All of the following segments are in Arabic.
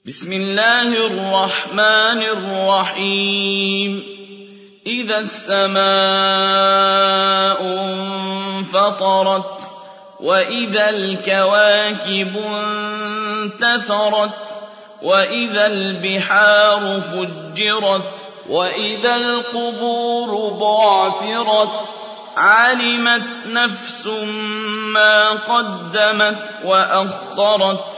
بسم الله الرحمن الرحيم إذا السماء انفطرت وإذا الكواكب انتثرت وإذا البحار فجرت وإذا القبور بعثرت علمت نفس ما قدمت وأخرت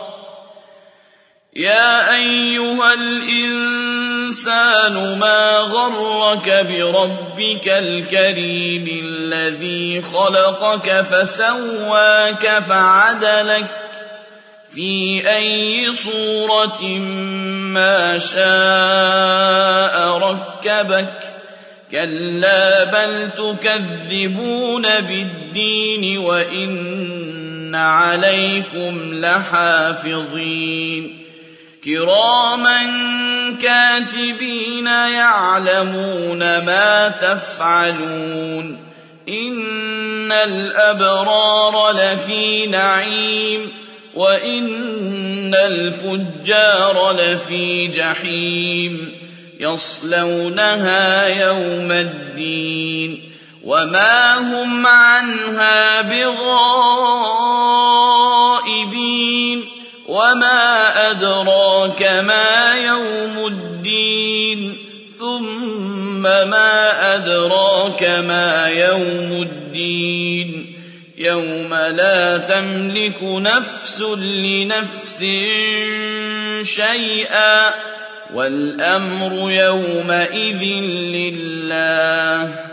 يا أيها الإنسان ما غرك بربك الكريم الذي خلقك فسواك فعدلك في أي صورة ما شاء ركبك كلا بل تكذبون بالدين وإن عليكم لحافظين كراما كاتبين يعلمون ما تفعلون إن الأبرار لفي نعيم وإن الفجار لفي جحيم يصلونها يوم الدين وما هم عنها بغائبين وما أدراك ما يوم الدين ثم ما أدراك ما يوم الدين يوم لا تملك نفس لنفس شيئا والأمر يومئذ لله